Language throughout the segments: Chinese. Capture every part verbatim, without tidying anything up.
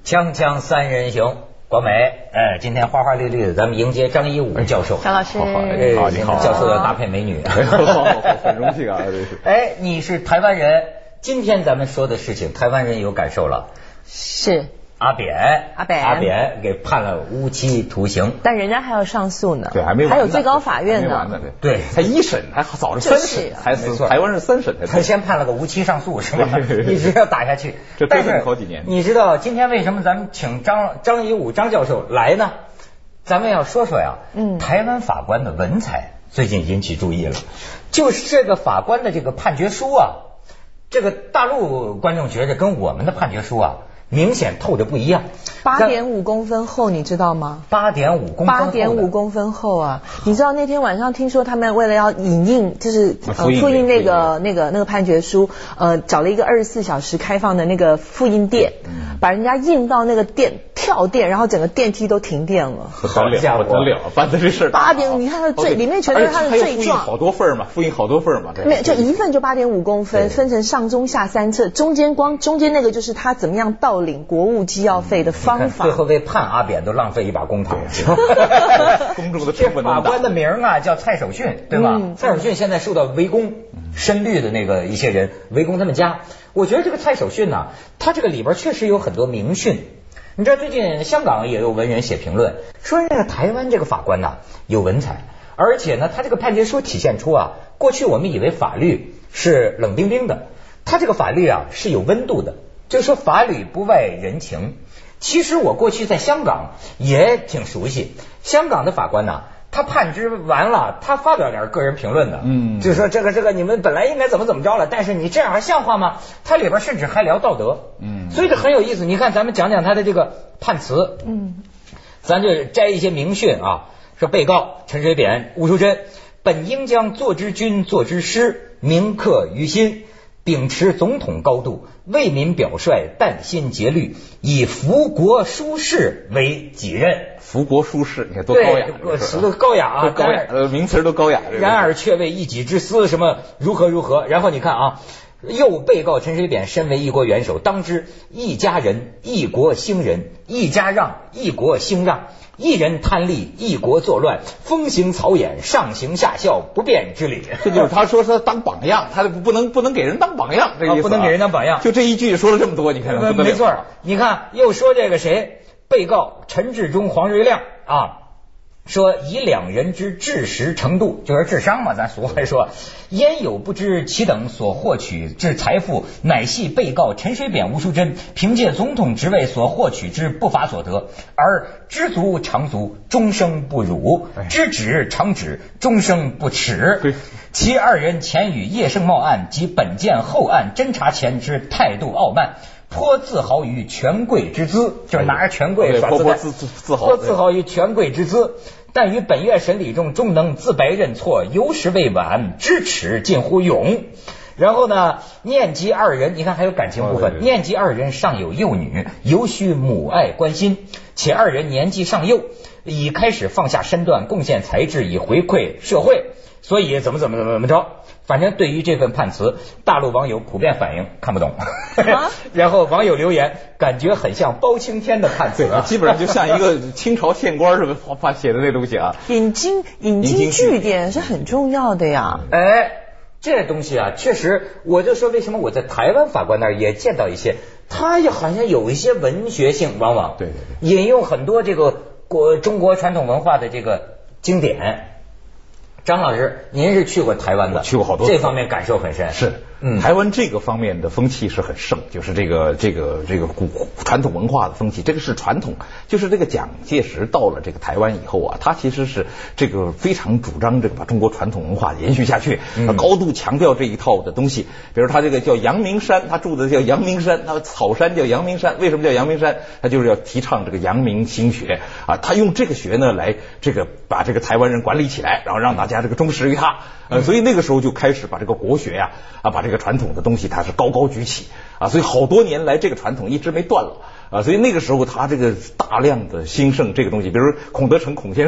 锵锵三人行，国美，哎，今天花花绿绿的，咱们迎接张一武教授。 张老师， 好，哎，你好，教授要搭配美女啊， 很荣幸啊，这是。 哎，你是台湾人，今天咱们说的事情，台湾人有感受了。 是。 阿扁， 阿扁， 阿扁给判了无期徒刑， 但人家还要上诉呢， 对，还没完， 还有最高法院呢， 对， 才一审，还早着三审，才是台湾是三审才， 他先判了个无期上诉是吧？一直要打下去， 这折腾好几年。 你知道今天为什么咱们请张张一武张教授来呢？咱们要说说呀，嗯，台湾法官的文采最近引起注意了，就是这个法官的这个判决书啊，这个大陆观众觉得跟我们的判决书啊。明显透着不一样， 八点五公分厚，你知道吗？ 八点五公分厚， 八点五公分厚啊！你知道那天晚上听说他们为了要影印，就是呃复印那个那个那个判决书，呃，找了一个二十四小时开放的那个复印店，把人家印到那个店跳电，然后整个电梯都停电了。 好了，不得了，办的这事。 八点，你看它的罪里面全都是它的罪状， 好多份嘛，复印好多份嘛。 没有，就一份就八点五公分，分成上中下三册，中间光中间那个就是他怎么样盗领国务机要费的方法。 最后为判阿扁都浪费一把公帑。 公众的成本。 法官的名啊叫蔡守训，对吧？嗯、蔡守训现在受到围攻，深绿的那个一些人围攻他们家。我觉得这个蔡守训呢、啊，他这个里边确实有很多名训。你知道最近香港也有文人写评论，说这个台湾这个法官呢、啊、有文采，而且呢他这个判决书体现出啊，过去我们以为法律是冷冰冰的，他这个法律啊是有温度的。就是说法律不外人情，其实我过去在香港也挺熟悉，香港的法官呢，他判决完了，他发表点个人评论的，嗯，就是说这个这个你们本来应该怎么怎么着了，但是你这样还像话吗？他里边甚至还聊道德，嗯，所以这很有意思。你看咱们讲讲他的这个判词，嗯，咱就摘一些名训啊，说被告陈水扁、吴淑珍本应将做之君、做之师铭刻于心。秉持总统高度，为民表率，啖心竭虑，以服国舒适为己任。 服国舒适，你看多高雅， 词都高雅啊， 高雅，呃，名词都高雅。 然而却为一己之私，什么如何如何？然后你看啊，又被告陈水扁身为一国元首，当知一家人，一国兴仁；一家让，一国兴让。一人贪利，一国作乱，风行草偃，上行下效，不变之理。 这就是他说他当榜样，他不能不能给人当榜样，这个意思、啊、 不能给人当榜样。 就这一句说了这么多，你看看， 没错。你看又说这个谁，被告陈志忠、黄瑞亮啊。说以两人之智识程度，就是智商嘛，咱俗话说，焉有不知其等所获取之财富，乃系被告陈水扁、吴淑珍凭借总统职位所获取之不法所得，而知足常足，终生不辱；知止常止，终生不耻。其二人前与叶盛茂案及本件后案侦查前之态度傲慢。颇自豪于权贵之资，就是拿着权贵耍自颇自自豪， 颇自豪于权贵之资。但于本院审理中，终能自白认错，有时未晚，知耻近乎勇。然后呢，念及二人，你看还有感情部分，念及二人尚有幼女，尤需母爱关心，且二人年纪尚幼，已开始放下身段，贡献才智，以回馈社会。所以怎么怎么怎么怎么着，反正对于这份判词，大陆网友普遍反映看不懂，啊、然后网友留言感觉很像包青天的判词、啊， 基本上就像一个清朝县官似的发写的那东西啊。 引经引经据典是很重要的呀。 哎，这东西啊，确实，我就说为什么我在台湾法官那儿也见到一些，他也好像有一些文学性，往往对对对，引用很多这个国中国传统文化的这个经典。张老师，您是去过台湾的， 去过好多次， 这方面感受很深。 是，嗯，台湾这个方面的风气是很盛，就是这个这个这个古传统文化的风气，这个是传统。就是这个蒋介石到了这个台湾以后啊，他其实是这个非常主张这个把中国传统文化延续下去，他高度强调这一套的东西。比如他这个叫阳明山，他住的叫阳明山，他草山叫阳明山，为什么叫阳明山？他就是要提倡这个阳明心学啊，他用这个学呢来这个把这个台湾人管理起来，然后让大家这个忠实于他。呃，所以那个时候就开始把这个国学呀啊，把这个传统的东西它是高高举起啊，所以好多年来这个传统一直没断了啊，所以那个时候他这个大量的兴盛这个东西，比如孔德成孔先生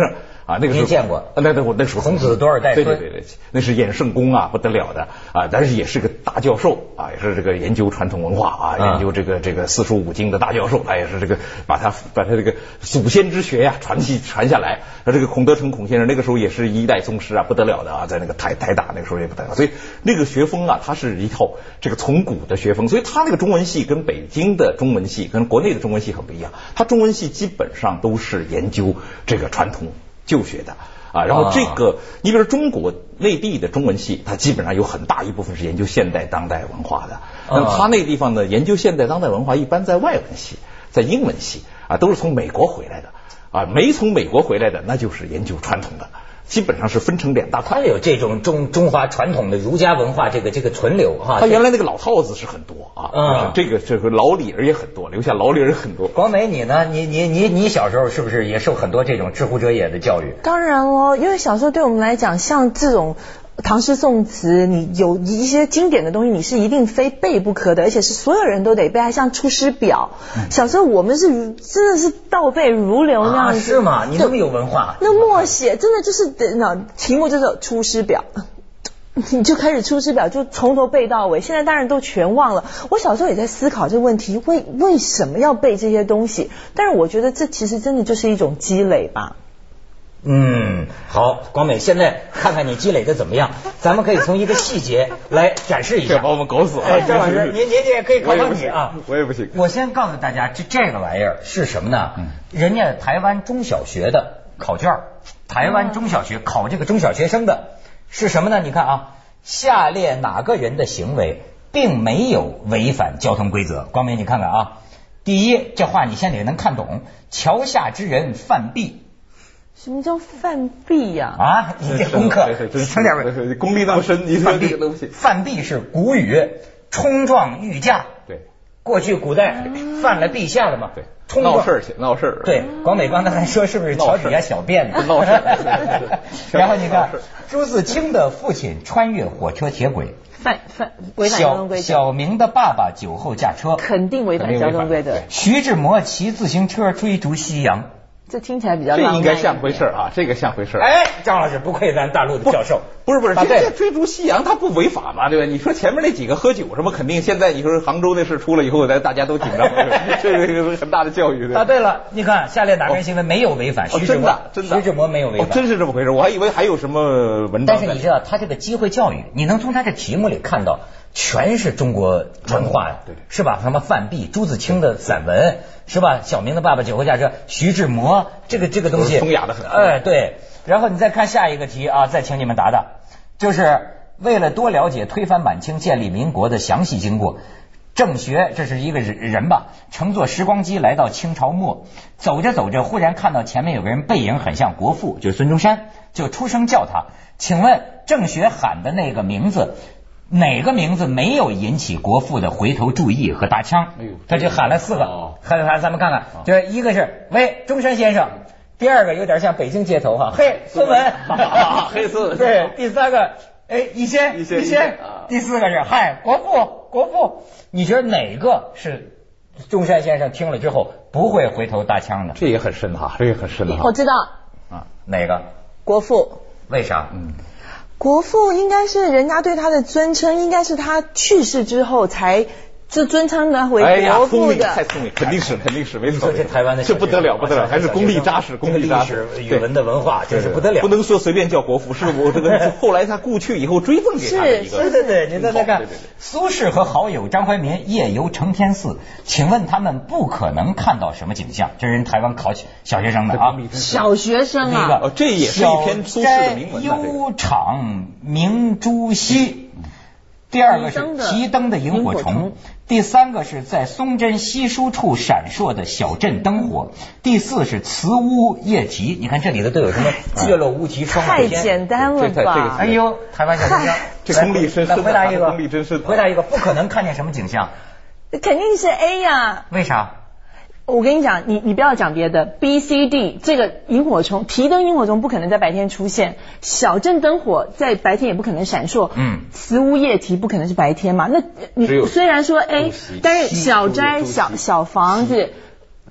啊，那个时候您见过？ 那那我那时候孔子多少代孙？ 对对对对，那是衍圣公啊，不得了的啊，但是也是个大教授啊，也是这个研究传统文化啊，研究这个这个四书五经的大教授，他也是这个把他把他这个祖先之学呀、啊、传系传下来。那这个孔德成孔先生那个时候也是一代宗师啊，不得了的啊，在那个台台大那个时候也不得了，所以那个学风啊，它是一套这个从古的学风，所以他那个中文系跟北京的中文系跟国内的中文系很不一样，他中文系基本上都是研究这个传统旧学的。啊，然后这个，你比如说中国内地的中文系，它基本上有很大一部分是研究现代当代文化的。那么它那地方呢，研究现代当代文化一般在外文系，在英文系啊，都是从美国回来的啊，没从美国回来的那就是研究传统的。基本上是分成两大块， 它有这种中中华传统的儒家文化这个这个存留哈。 它原来那个老套子是很多啊，嗯，这个这个老理儿也很多，留下老理儿很多。 广美你呢？你你你你小时候是不是也受很多这种知乎者也的教育？ 当然哦，因为小时候对我们来讲，像这种唐诗宋词，你有一些经典的东西，你是一定非背不可的，而且是所有人都得背，还像《出师表》。嗯、小时候我们是真的是倒背如流那样子。啊、 是吗？你那么有文化？ 那默写真的就是那题目就是《出师表》。你就开始出师表，就从头背到尾。现在当然都全忘了。我小时候也在思考这个问题，为为什么要背这些东西？但是我觉得这其实真的就是一种积累吧。 嗯，好，广美，现在看看你积累的怎么样？咱们可以从一个细节来展示一下。 把我们搞死了！ 哎，张老师，您您也可以考考你啊。 我也不行。 我先告诉大家，这这个玩意儿是什么呢？嗯，人家台湾中小学的考卷，台湾中小学考这个中小学生的是什么呢？你看啊，下列哪个人的行为并没有违反交通规则？广美，你看看啊，第一，这话你先得能看懂。桥下之人犯弊。 什么叫犯弊呀？ 啊，你这功课省点功力那么深，你说这个东西。 犯弊是古语，冲撞御驾。 对， 过去古代犯了陛下了嘛？ 对，闹事儿去，闹事儿。 对，广美刚才还说是不是桥底下小便呢？ 闹事儿。 然后你看，朱自清的父亲穿越火车铁轨， 犯犯违反交通规则。 小明的爸爸酒后驾车， 肯定违反交通规则。 徐志摩骑自行车追逐夕阳。 这听起来比较这应该像回事啊，这个像回事。 哎，张老师不愧咱大陆的教授， 不是不是，这这追逐夕阳它不违法嘛，对吧？你说前面那几个喝酒什么，肯定现在你说杭州那事出了以后，咱大家都紧张，这个是很大的教育。 答对了，你看下列哪个人行为没有违反？徐志摩， 真的， 徐志摩没有违反， 真是这么回事。我还以为还有什么文章。 但是你知道他这个机会教育，你能从他这题目里看到，全是中国文化呀，是吧？什么犯弊，朱自清的散文。是吧？小明的爸爸酒后驾车，徐志摩这个这个东西风雅的很。 哎，对。然后你再看下一个题啊，再请你们答答，就是为了多了解推翻满清、建立民国的详细经过，郑学这是一个人吧，乘坐时光机来到清朝末，走着走着，忽然看到前面有个人背影很像国父，就是孙中山，就出声叫他。请问郑学喊的那个名字？哪个名字没有引起国父的回头注意和搭腔？他就喊了四个，喊喊咱们看看，这一个是喂中山先生，第二个有点像北京街头哈，嘿孙文， 黑孙文， 对，第三个哎一仙一仙，第四个是嗨国父国父，你觉得哪个是中山先生听了之后不会回头搭腔的？ 这也很深哈，这也很深哈。 我知道啊，哪个？ 国父。 为啥？ 嗯。 国父应该是人家对他的尊称，应该是他去世之后才就尊称他为国父的。 太聪明，肯定是肯定是没错。 这台湾的这不得了不得了，还是功力扎实，功力扎实， 语文的文化这是不得了。 不能说随便叫国父，是我这个后来他故去以后追赠给他的一个。 对对对，你再再看苏轼和好友张怀民夜游承天寺，请问他们不可能看到什么景象？这是人台湾考小学生的啊， 小学生啊， 哦，这也是一篇苏轼的名文。 幽场明珠稀。第二个是提灯的萤火虫，第三个是在松针稀疏处闪烁的小镇灯火，第四是瓷屋夜啼。你看这里头都有什么月落乌啼霜太简单了吧？ 哎呦，台湾小学生， 这功力深深， 回答一个， 功力真深。 回答一个，不可能看见什么景象？ 肯定是 A 呀。 为啥？ 我跟你讲，你你不要讲别的 ，B、C、D 这个萤火虫，提灯萤火虫不可能在白天出现，小镇灯火在白天也不可能闪烁，嗯，瓷屋夜啼不可能是白天嘛。那你虽然说 A，但是小斋小小房子。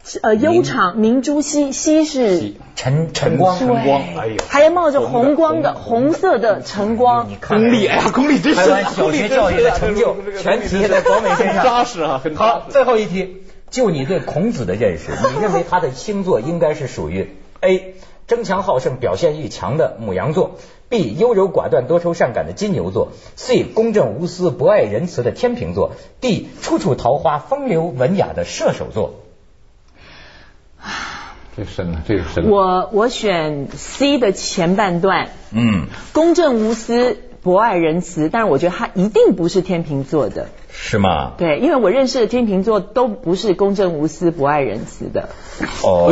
呃悠长明珠熹，熹是晨晨光， 晨光，哎呦， 还冒着红光的红色的晨光。 你看功力，哎呀，功力真是台湾小学教育的成就，全体现在广美身上， 扎实啊，很扎实。 好，最后一题，就你对孔子的认识，你认为他的星座应该是属于 A 争强好胜、表现欲强的牡羊座。B 优柔寡断、多愁善感的金牛座。 C 公正无私、博爱仁慈的天秤座。 D 处处桃花、风流文雅的射手座。 这深了，这个深了。 我我选 C 的前半段， 嗯， 公正无私、博爱仁慈，但是我觉得他一定不是天秤座的。 是吗？ 对，因为我认识的天秤座都不是公正无私、博爱仁慈的。 哦，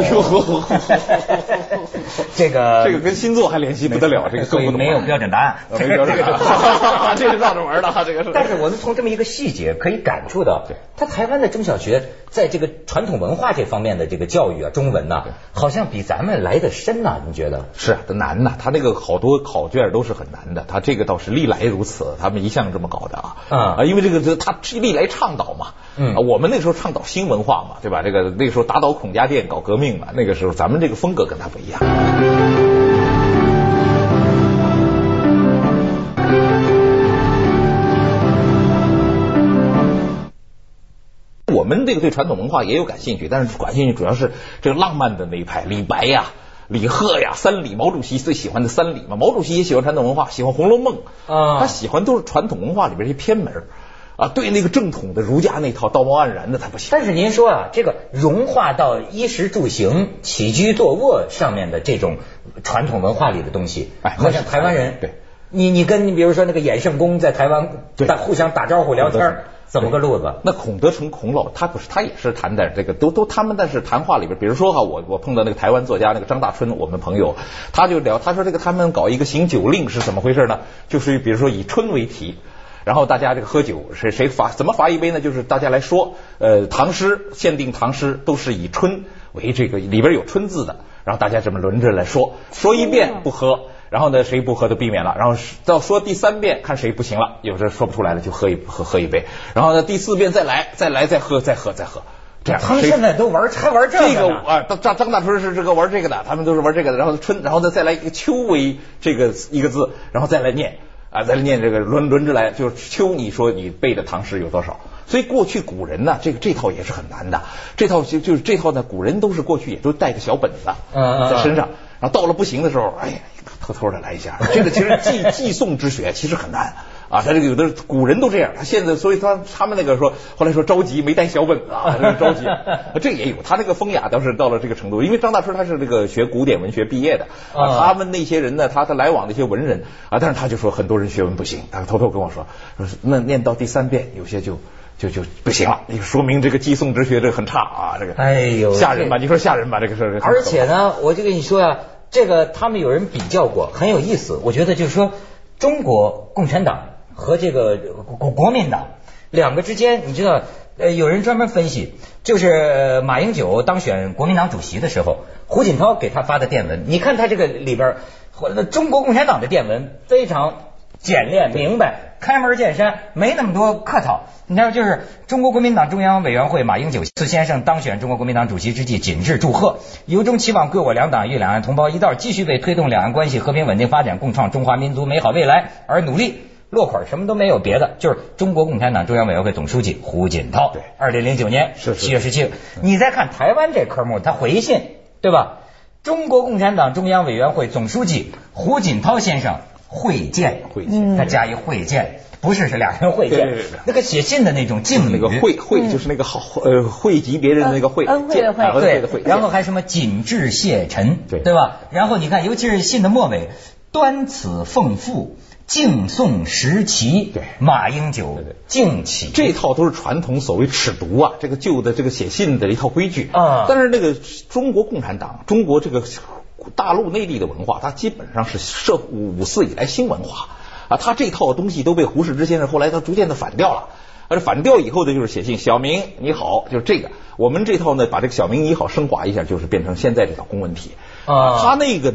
这个这个跟星座还联系不得了，这个所以没有标准答案， 没标准答案，这是绕着玩的，这个是。 但是我们从这么一个细节可以感触到，他台湾的中小学在这个传统文化这方面的这个教育啊，中文呐，好像比咱们来的深呐，你觉得？ 是难呐，他那个好多考卷都是很难的，他这个倒是历来如此，他们一向这么搞的啊。啊，因为这个他历来倡导嘛，嗯，我们那时候倡导新文化嘛，对吧？这个那个时候打倒孔家店搞革命嘛，那个时候咱们这个风格跟他不一样。我们这个对传统文化也有感兴趣，但是感兴趣主要是这个浪漫的那一派，李白呀、李贺呀、三李，毛主席最喜欢的三李嘛。毛主席也喜欢传统文化，喜欢《红楼梦》啊，他喜欢都是传统文化里边一些偏门啊，对那个正统的儒家那套道貌岸然的他不行。 但是您说啊，这个融化到衣食住行、起居坐卧上面的这种传统文化里的东西，哎，好像台湾人， 对， 你你跟你比如说那个衍圣公在台湾打互相打招呼聊天。怎么个路子？ 那孔德成孔老他不是，他也是谈的这个都都他们，但是谈话里边，比如说哈，我我碰到那个台湾作家那个张大春，我们朋友，他就聊，他说这个他们搞一个行酒令是怎么回事呢？就是比如说以春为题，然后大家这个喝酒，谁谁罚怎么罚一杯呢？就是大家来说，呃，唐诗限定唐诗都是以春为这个里边有春字的，然后大家这么轮着来说，说一遍不喝。然后呢，谁不喝都避免了。然后到说第三遍，看谁不行了，有时说不出来了就喝一喝喝一杯。然后呢，第四遍再来，再来再喝，再喝再喝。这样， 他们现在都玩还玩这个。这个啊，张张大春是这个玩这个的，他们都是玩这个的。然后春，然后呢再来一个秋为这个一个字，然后再来念啊，再来念这个轮轮着来，就是秋，你说你背的唐诗有多少？所以过去古人呢，这个这套也是很难的。这套就就是这套呢，古人都是过去也都带个小本子在身上。然后到了不行的时候，哎呀，偷偷的来一下。这个其实寄寄送之学其实很难啊，他这个有的古人都这样，他现在所以他他们那个说后来说着急没带小本子啊，着急，这也有他那个风雅倒是到了这个程度，因为张大春他是这个学古典文学毕业的啊，他们那些人呢，他的来往的一些文人啊，但是他就说很多人学文不行，他偷偷跟我说，说那念到第三遍有些就。就就不行了，你说明这个寄送之学这个很差啊，这个哎呦吓人吧？你说吓人吧？这个事儿。 而且呢，我就跟你说呀、啊，这个他们有人比较过，很有意思。我觉得就是说，中国共产党和这个国国民党两个之间，你知道，呃，有人专门分析，就是马英九当选国民党主席的时候，胡锦涛给他发的电文，你看他这个里边，中国共产党的电文非常简练明白，开门见山，没那么多客套。你知道，就是中国国民党中央委员会马英九次先生当选中国国民党主席之际，谨致祝贺，由衷期望贵我两党与两岸同胞一道，继续为推动两岸关系和平稳定发展，共创中华民族美好未来而努力。落款什么都没有别的，就是中国共产党中央委员会总书记胡锦涛。 对， 二零零九年七月十七日。你再看台湾这科目，他回信，对吧？中国共产党中央委员会总书记胡锦涛先生会见， 会见， 他加一会见。不是，是俩人会见，那个写信的那种敬语， 那个会会就是那个好呃惠及别人的那个会， 恩惠的会， 对的会，然后还什么谨致谢忱，对对吧？然后你看，尤其是信的末尾，端此奉父，敬送十旗， 对， 马英九敬起， 这套都是传统所谓尺牍啊，这个旧的这个写信的一套规矩啊。但是那个中国共产党，中国这个大陆内地的文化，它基本上是社五四以来新文化。啊，他这套东西都被胡适之先生后来他逐渐的反掉了，而反掉以后的就是写信，小明你好，就是这个。我们这套呢，把这个小明你好升华一下，就是变成现在这套公文体啊。他那个呢，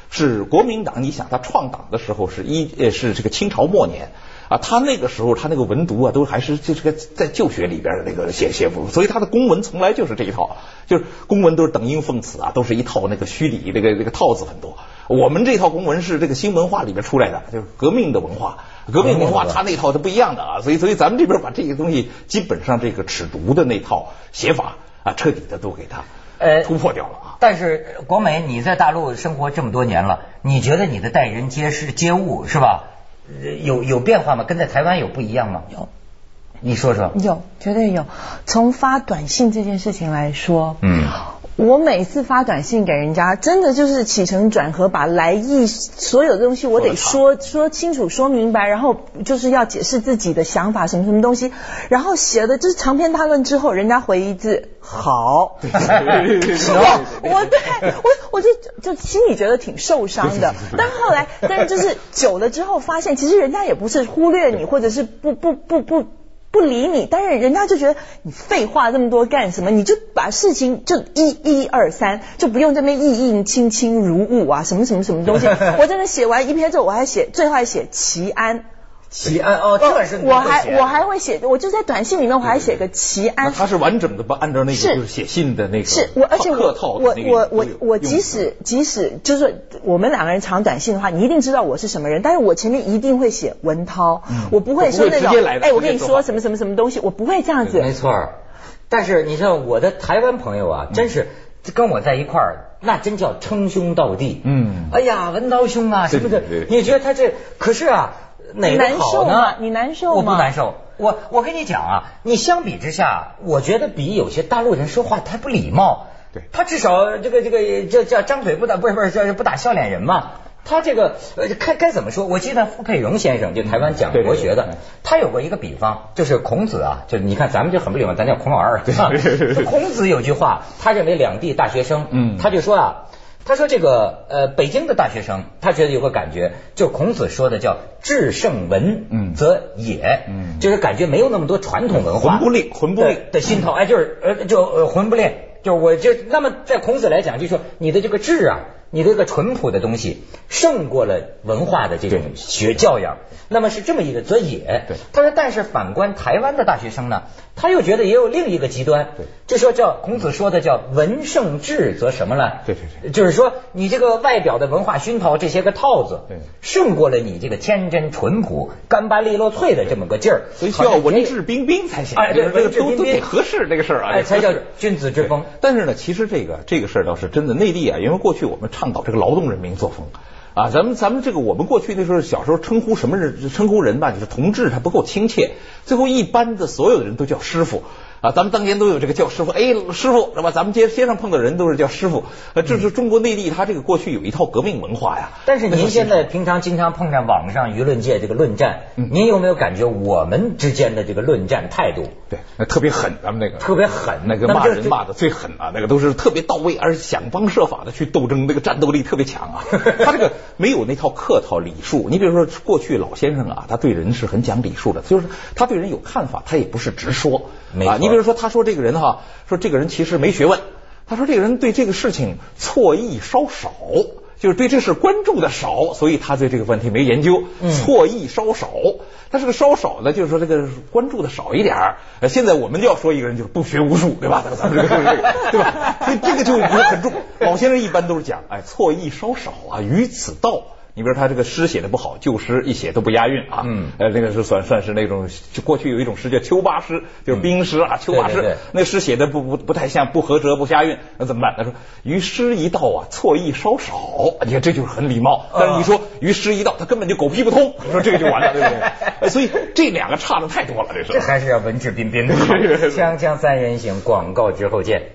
是国民党，你想他创党的时候是一呃是这个清朝末年。啊，他那个时候他那个文读啊，都还是这个在旧学里边的那个写写赋，所以他的公文从来就是这一套，就是公文都是等音奉词啊，都是一套那个虚礼，那个那个套子很多。我们这套公文是这个新文化里边出来的，就是革命的文化，革命文化他那套是不一样的啊，所以所以咱们这边把这个东西基本上这个尺读的那套写法啊，彻底的都给他呃突破掉了啊。 但是国美，你在大陆生活这么多年了，你觉得你的待人接事接物是吧？有有变化吗？跟在台湾有不一样吗？ 有， 你说说。 有，绝对有。从发短信这件事情来说， 嗯， 我每次发短信给人家，真的就是起承转合，把来意所有的东西我得说说清楚、说明白，然后就是要解释自己的想法，什么什么东西，然后写的就是长篇大论之后，人家回一字好，我我对我我就就心里觉得挺受伤的。但后来，但是就是久了之后发现，其实人家也不是忽略你，或者是不不不不。不理你，但是人家就觉得你废话这么多干什么？你就把事情就一一二三，就不用这边意印清清如雾啊，什么什么什么东西。我真的写完一篇之后，我还写，最后还写齐安。 齐安哦，这是我还我还会写，我就在短信里面我还写个齐安。 他是完整的，不按照那个就是写信的那个是我，而且我我我我我即使即使就是我们两个人传短信的话，你一定知道我是什么人，但是我前面一定会写文涛， 嗯、 我不会说那种哎， 我跟你说什么什么什么东西，我不会这样子。 没错，但是你知道我的台湾朋友啊，真是跟我在一块儿，那真叫称兄道弟。嗯，哎呀，文涛兄啊什么的，你觉得他这可是啊。哪个好呢？ 你难受吗？ 我不难受。我我跟你讲啊，你相比之下，我觉得比有些大陆人说话他不礼貌。 对， 他至少这个这个叫叫张嘴不打不是不是叫不打笑脸人嘛。他这个呃该该怎么说？我记得傅佩荣先生就台湾讲国学的，对对对，他有过一个比方，就是孔子啊，就你看咱们就很不礼貌，咱叫孔老二，对吧？孔子有句话，他认为两地大学生，嗯，他就说啊。他说这个呃北京的大学生，他觉得有个感觉，就孔子说的叫至圣文，嗯，则野，嗯，就是感觉没有那么多传统文化， 魂不吝，魂不吝的心头，哎，就是呃就呃魂不吝，就我就那么在孔子来讲，就说你的这个智啊，你这个淳朴的东西胜过了文化的这种学教养，那么是这么一个则野。 对， 他说，但是反观台湾的大学生呢，他又觉得也有另一个极端，对，就说叫孔子说的叫文胜智则什么呢？ 对对对， 就是说你这个外表的文化熏陶这些个套子，对，胜过了你这个天真淳朴、干巴利落脆的这么个劲儿， 所以需要文质彬彬才行。 哎，对， 文质彬彬得合适这个事儿啊， 哎，才叫君子之风。 但是呢，其实这个这个事儿倒是真的，内地啊，因为过去我们倡导这个劳动人民作风。啊，咱们咱们这个我们过去那时候小时候称呼什么人称呼人吧，就是同志，他不够亲切，最后一般的所有的人都叫师傅啊，咱们当年都有这个叫师傅，哎，师傅是吧？咱们街街上碰到人都是叫师傅，呃，这是中国内地，他这个过去有一套革命文化呀。 但是您现在平常经常碰上网上舆论界这个论战，嗯、您有没有感觉我们之间的这个论战态度？ 对，那特别狠，咱们那个特别狠， 那个骂人骂的最狠啊，那个都是特别到位，而且想方设法的去斗争，那个战斗力特别强啊。他这个没有那套客套礼数，你比如说过去老先生啊，他对人是很讲礼数的，就是他对人有看法，他也不是直说啊。你比如说他说这个人哈，说这个人其实没学问，他说这个人对这个事情错意稍少。就是对这事关注的少，所以他对这个问题没研究，错意稍少。他这个稍少呢，就是说这个关注的少一点儿。现在我们就要说一个人就是不学无术，对吧？咱们这个就是这个，对吧？所以这个就很重。老先生一般都是讲，哎，错意稍少啊，于此道。你比如他这个诗写的不好，旧诗一写都不押韵啊，嗯，呃，那个是算算是那种，就过去有一种诗叫秋八诗，就是冰诗啊，秋八诗，对对对，那诗写的不不不太像，不合辙，不押韵，那怎么办？他说于诗一道啊，错意稍少，你看这就是很礼貌。但是你说于诗一道，他根本就狗屁不通，你说这个就完了，对不对？所以这两个差的太多了，这是。 这还是要文质彬彬的。锵锵三人行，广告之后见。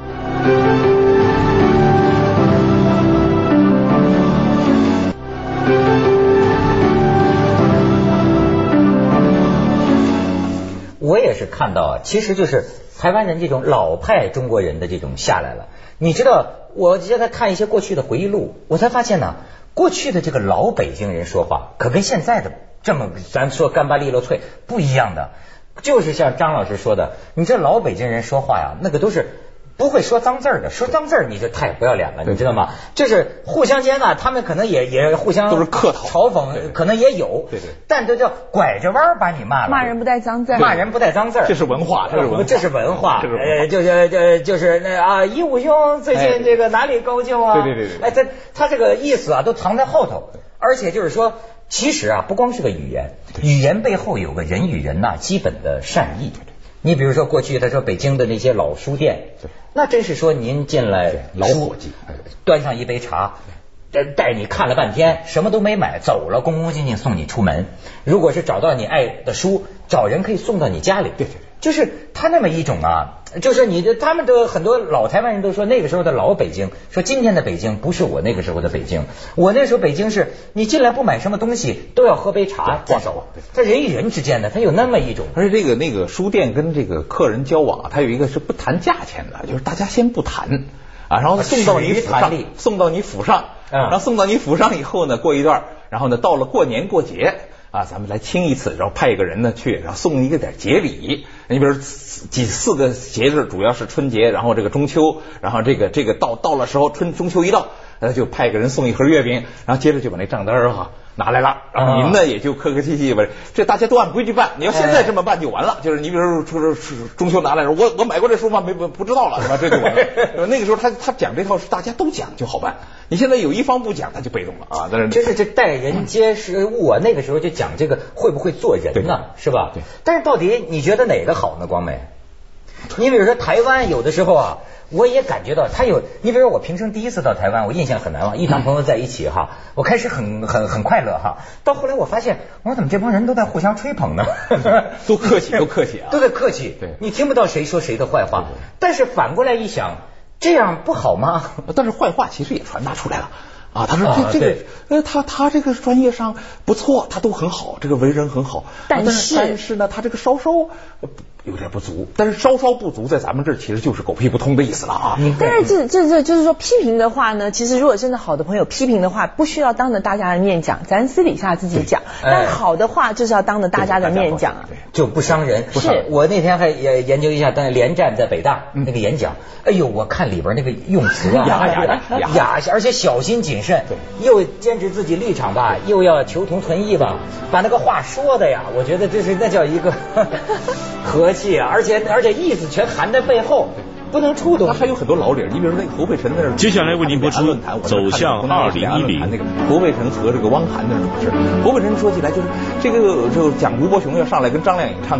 我也是看到啊，其实就是台湾人这种老派中国人的这种下来了。你知道，我现在看一些过去的回忆录，我才发现呢，过去的这个老北京人说话，可跟现在的这么咱说干巴利落脆不一样的。就是像张老师说的，你这老北京人说话呀，那个都是不会说脏字儿的，说脏字儿你就太不要脸了，你知道吗？就是互相间呢，他们可能也也互相都是客套嘲讽，可能也有， 对对， 但这叫拐着弯把你骂了。 骂人不带脏字儿， 骂人不带脏字儿， 这是文化，这是文化， 这是文化， 这是呃，就是这就是那啊，一武兄最近这个哪里高就啊？ 对对对对， 哎，他他这个意思啊，都藏在后头，而且就是说，其实啊，不光是个语言，语言背后有个人与人呐、啊、基本的善意。你比如说过去他说北京的那些老书店，那真是说您进来老伙计， 端上一杯茶，带你看了半天，什么都没买，走了，恭恭敬敬送你出门。如果是找到你爱的书，找人可以送到你家里。 对对对， 就是他那么一种啊，就是你的他们的很多老台湾人都说那个时候的老北京，说今天的北京不是我那个时候的北京，我那时候北京是你进来不买什么东西都要喝杯茶再走，他人与人之间的他有那么一种。 而且这个那个书店跟这个客人交往，它有一个是不谈价钱的，就是大家先不谈啊，然后送到你府上，送到你府上，然后送到你府上以后呢，过一段，然后呢到了过年过节啊，咱们来亲一次，然后派一个人呢去，然后送一个点节礼。你比如几四个节日，主要是春节，然后这个中秋，然后这个这个到到了时候春中秋一到，那就派个人送一盒月饼，然后接着就把那账单儿哈拿来了，然后您呢也就客客气气吧，这大家都按规矩办。你要现在这么办就完了，就是你比如说中秋拿来，我我买过这书吗？没不不知道了，是吧？这就完了。那个时候他他讲这套是大家都讲就好办，你现在有一方不讲，他就被动了啊。但是真是这待人接事物啊，那个时候就讲这个会不会做人呢，是吧？ 对。 但是到底你觉得哪个好呢？光美，你比如说台湾有的时候啊。我也感觉到他有，你比如说我平生第一次到台湾，我印象很难忘，一帮朋友在一起哈，我开始很很很快乐哈，到后来我发现，我说怎么这帮人都在互相吹捧呢？ 都客气，都客气啊， 都在客气。 对， 你听不到谁说谁的坏话，但是反过来一想，这样不好吗？ 但是坏话其实也传达出来了。啊，他说这这个，呃，他他这个专业上不错，他都很好，这个为人很好， 但是但是呢，他这个稍稍有点不足，但是稍稍不足在咱们这儿其实就是狗屁不通的意思了啊。 但是这这这就是说批评的话呢，其实如果真的好的朋友批评的话，不需要当着大家的面讲，咱私底下自己讲。但好的话就是要当着大家的面讲啊， 就不伤人。 是我那天还也研究一下，但连战在北大那个演讲，哎呦，我看里边那个用词啊， 雅雅雅雅，而且小心谨慎，又坚持自己立场吧，又要求同存异吧，把那个话说的呀，我觉得这是那叫一个和气啊，而且而且意思全含在背后，不能触动。 他还有很多老理儿，你比如说那个侯佩岑那儿， 接下来为您播出走向二零一零。 那个侯佩岑和这个汪涵的事，侯佩岑说起来就是这个就讲吴伯雄要上来跟张靓颖唱。